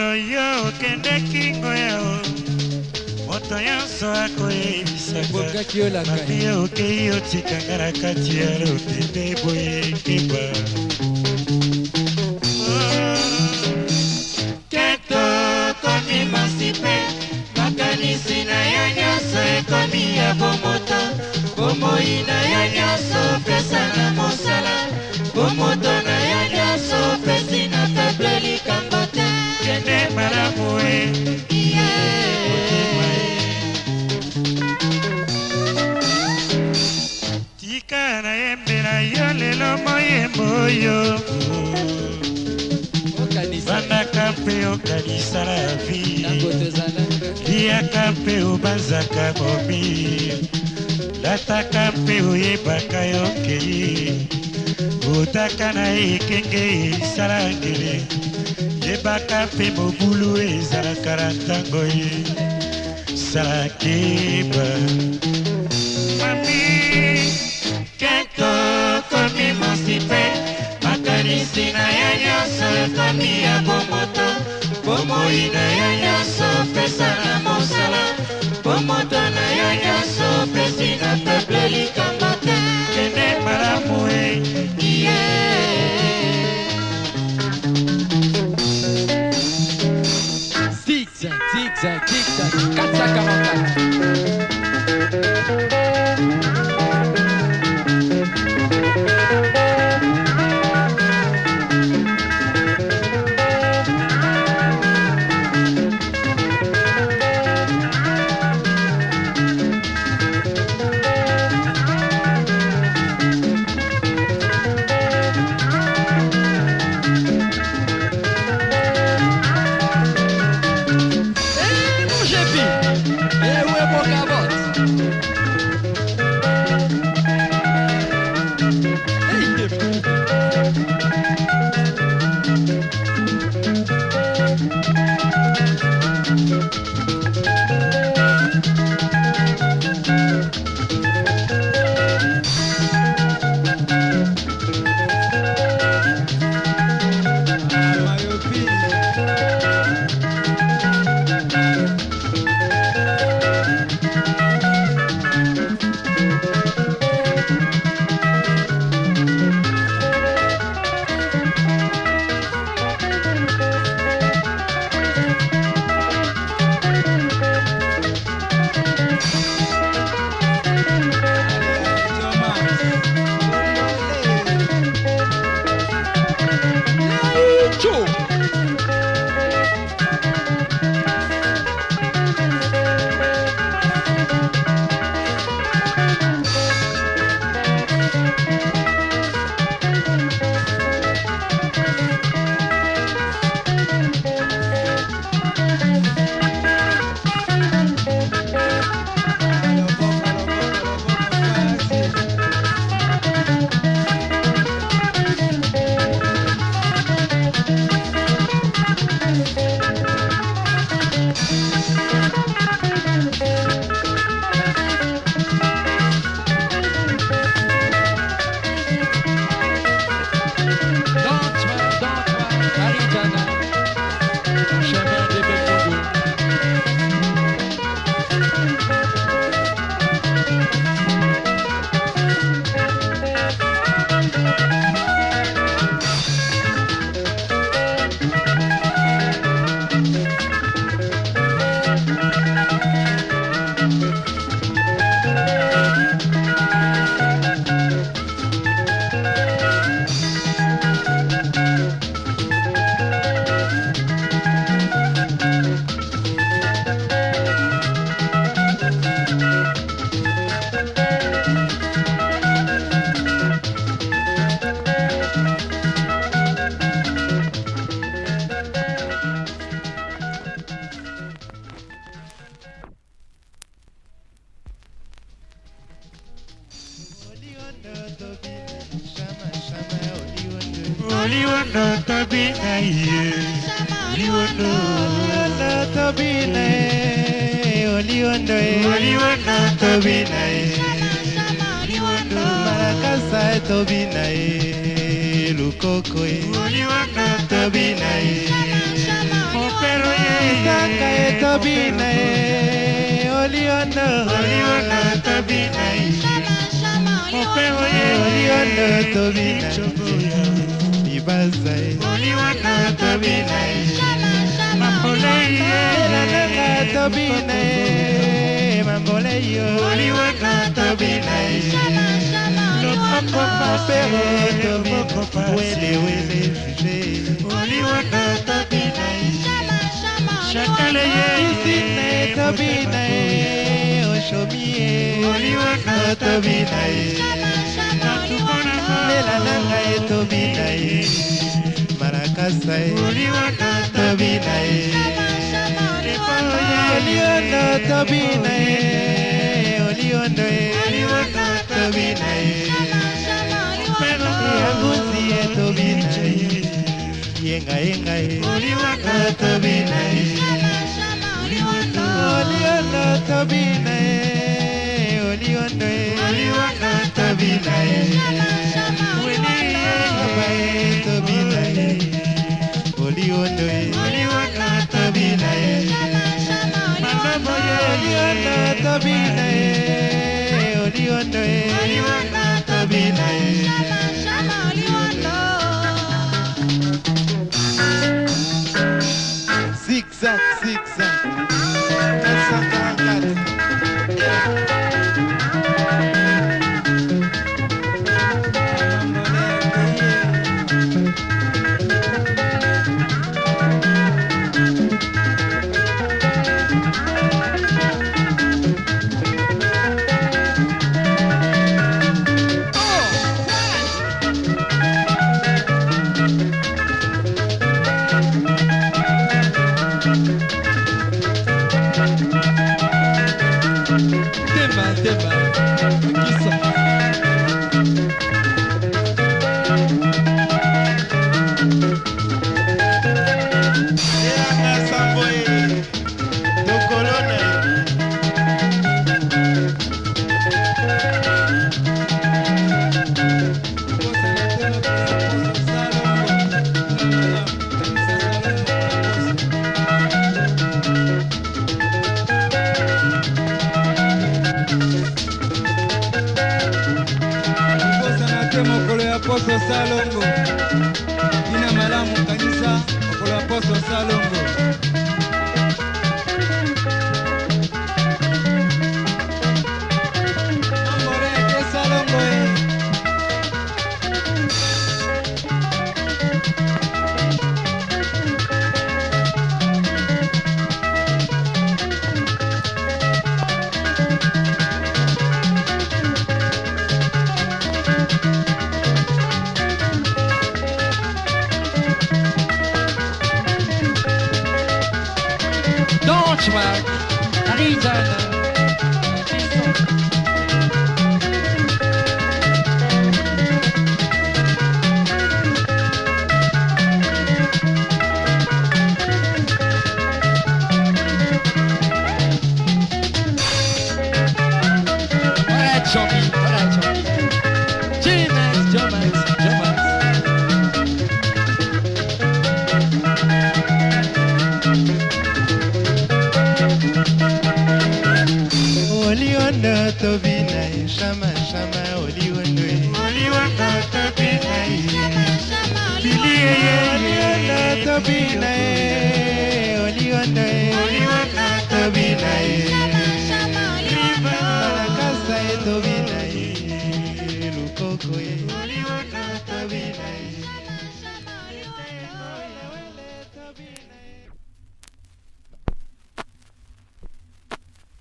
mokolo yo okende kingo yao moto nyonso akoyebisaka mabi okei otikanga na kati ya lotende boye keba komi masipe makanisi na yo nyonso ekomi ya bomoto bomoi na yo nyonso pesa na mosala bomoto na yo nyonso pesi na peble likambo te kende malamu tika na yembe na yo lelo moyembo yo bandaka mpe okanisa la vie liaka mpe obanzaka mobile lataka mpe oyebaka yo kei otaka na ekenge esala ngele yebaka mpe mobulu ezalaka na ntango ye sala keba mami kento komi mosipe makanisi na yo nyonso ekomi ya bomoto bomoi na yo nyonso pesa na mosala bomoto na yo nyonso pesi na peble likambo te kende malamu Zigzag, zigzag, zigzag, 444. Oliwondo tobina ye Oliwondo tobina ye Oliwondo tobina ye Oliwondo Marakasa tobina ye Lukoko ye Oliwondo tobina ye Mon père tobina oliono tobina mon père oliono tobina ibaza oliono tobina mambolei nanga tobina mambolei oliono tobina mon père tobina wele oliono tobina Chakaleye isine tobina oshomie oliwana tobina lela nanga tobina marakasa oliwana tobina oliwana tobina oliondo oliwana tobina pero yanguzi tobina yenga yenga oliwana tobina oliondo tobina oliondo oliwana tobina wele abae tobina oliondo oliwana tobina mama oliondo tobina oliondo oliwana tobina zigzag zigzag 444 mokolo ya poso salongo ina malamu kanisa mokolo ya poso salongo ambore ke salongo Mark, Aridan.